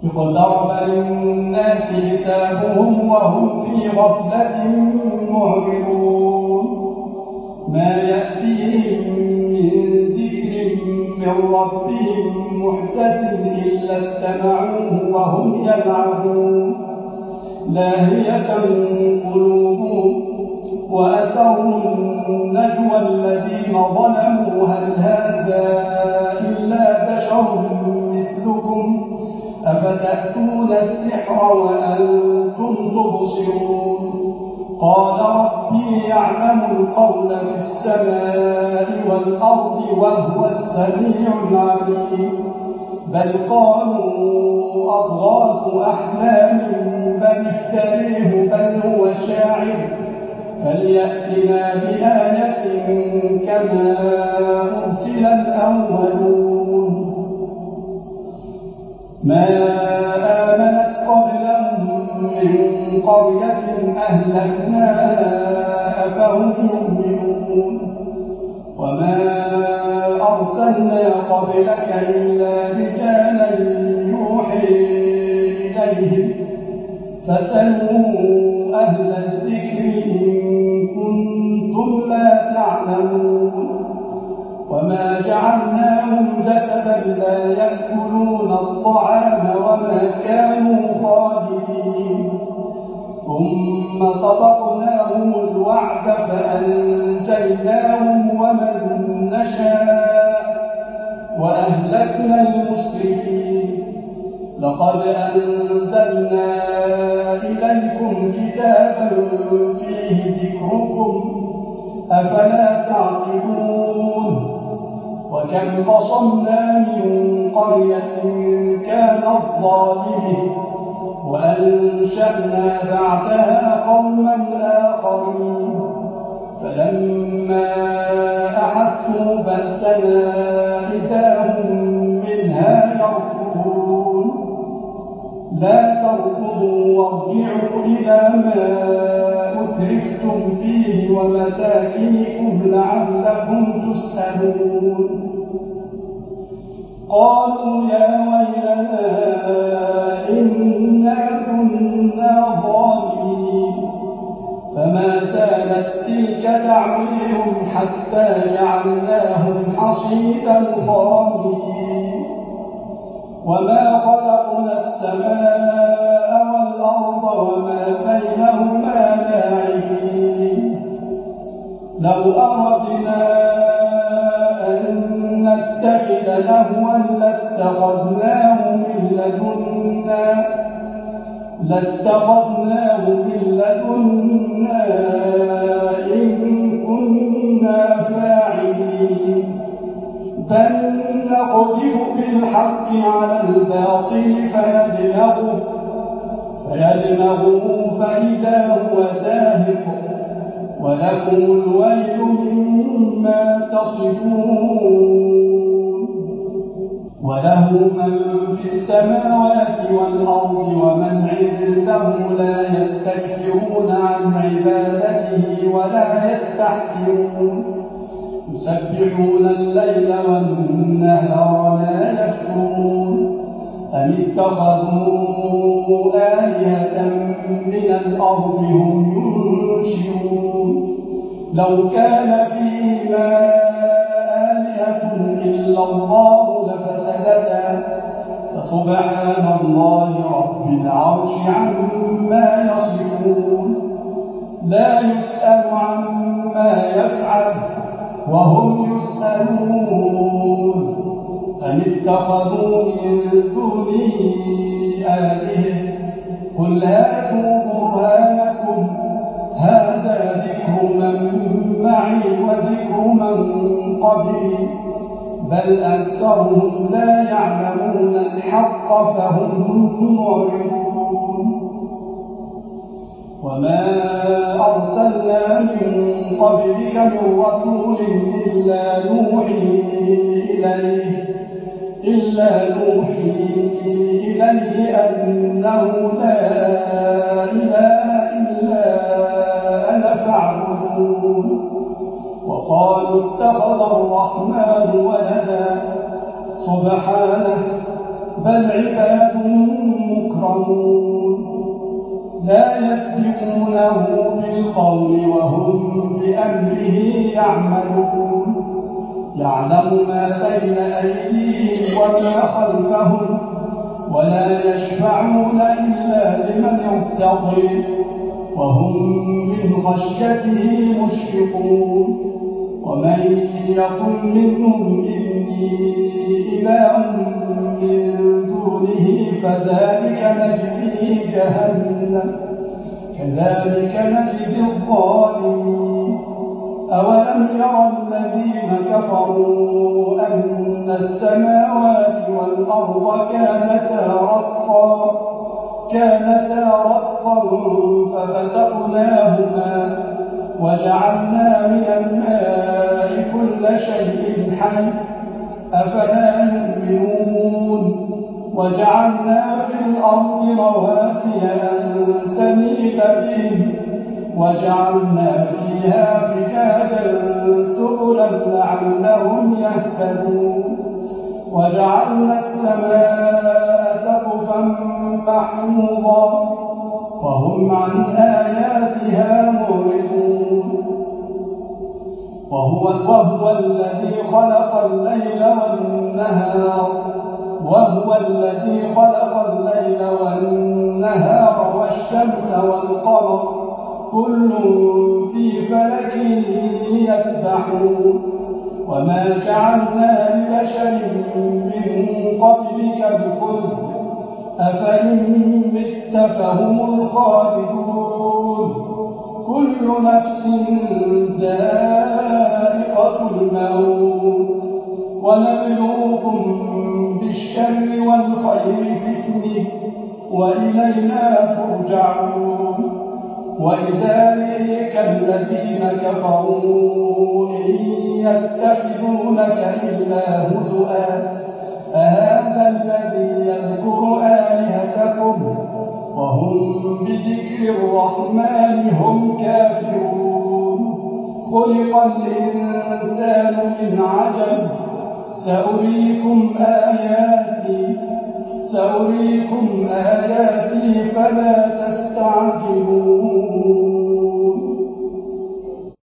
اقترب للناس حسابهم وهم في غفلة معرضون ما يأتيهم من ذكر من ربهم محدث إلا استمعوه وهم يلعبون لاهية قلوبهم وأسروا النجوى الذين ظلموا هل هذا إلا بشر مثلكم أفتأتون السحر وأنتم تبصرون قال ربي يعلم القول في السماء والأرض وهو السميع العليم بل قالوا أضغاث أحلام بل افتريه بل هو شاعر فليأتنا بآية كما أرسل الأولون ما آمنت قبلهم من قرية أهلكناها أفهم يؤمنون وما أرسلنا قبلك إلا رجالا يوحي إليهم فاسألوا أهل الذكر إن كنتم لا تعلمون وما جعلناهم جسدا لا يأكلون الطعام وما كانوا خالدين ثم صدقناهم الوعد فأنجيناهم ومن نشاء وأهلكنا المسرفين لقد أنزلنا إليكم كتابا فيه ذكركم أفلا تعقلون وكم قصمنا من قرية كانت ظالمة وأنشأنا بعدها قوما آخرين فلما أحسوا بأسنا إذا هم منها يركضون لا تركضوا وارجعوا إلى ما أترفتم فيه ومساكنكم لعلكم تسألون قالوا يا ويلنا إنا كنا ظالمين فما زالت تلك دعويهم حتى جعلناهم حصيدا خامدين وما خلقنا السماء والأرض وما بينهما لاعبين لو أردنا أن نتخذ لهوا لاتخذناه من لدنا إن كنا فاعلين بل نقذف بالحق على الباطل فيدمغه فإذا هو زاهق ولكم الويل مما تصفون وله من في السماوات والأرض ومن عنده لا يستكبرون عن عبادته ولا يستحسرون يسبحون الليل والنهار لا يفترون أم اتخذوا آلهة من الأرض هم ينشرون لو كان فيهما آلهة إلا الله لفسدتا فسبحان الله رب العرش عما يصفون لا يسأل عما يفعل وهم يسألون أم اتخذوا من دونه آلهة قل هاتوا برهانكم هذا ذكر من معي وذكر من قبلي بل أكثرهم لا يعلمون الحق فهم معرضون وما أرسلنا من قبلك من رسول إلا نوحي إليه أنه لا إله إلا أنا فاعبدون وقالوا اتخذ الرحمن ولدا سبحانه بل عباد مكرمون لا يسبقونه بالقول وهم بأمره يعملون يعلم ما بين أيديهم وما خلفهم ولا يشفعون إلا لمن ارتضي وهم من خشيته مشفقون ومن يقل منهم إني إله من دونه فذلك نجزيه جهنم كذلك نجزي الظالمين أولم يرى الذين كفروا أن السماوات والأرض كانتا رتقا ففتقناهما وجعلنا من الماء كل شيء حي أفلا يؤمنون وجعلنا في الأرض رواسي أن تميد بهم وجعلنا فيها فجاجا سبلا لعلهم يهتدون وجعلنا السماء سقفا محفوظا وهم عن آياتها معرضون وهو الذي خلق الليل والنهار والشمس والقمر كل في فلك يسبحون وما جعلنا لبشر من قبلك الخلد أفإن مت فهم الخالدون كل نفس ذائقة الموت ونبلوكم بالشر والخير فتنة وإلينا ترجعون وإذا لقيك الذين كفروا إن يتخذونك إلا هزؤا أهذا الذي يذكر آلهتكم وهم بذكر الرحمن هم كافرون خلق الإنسان من عجب سأريكم آياتي فلا تستعجلون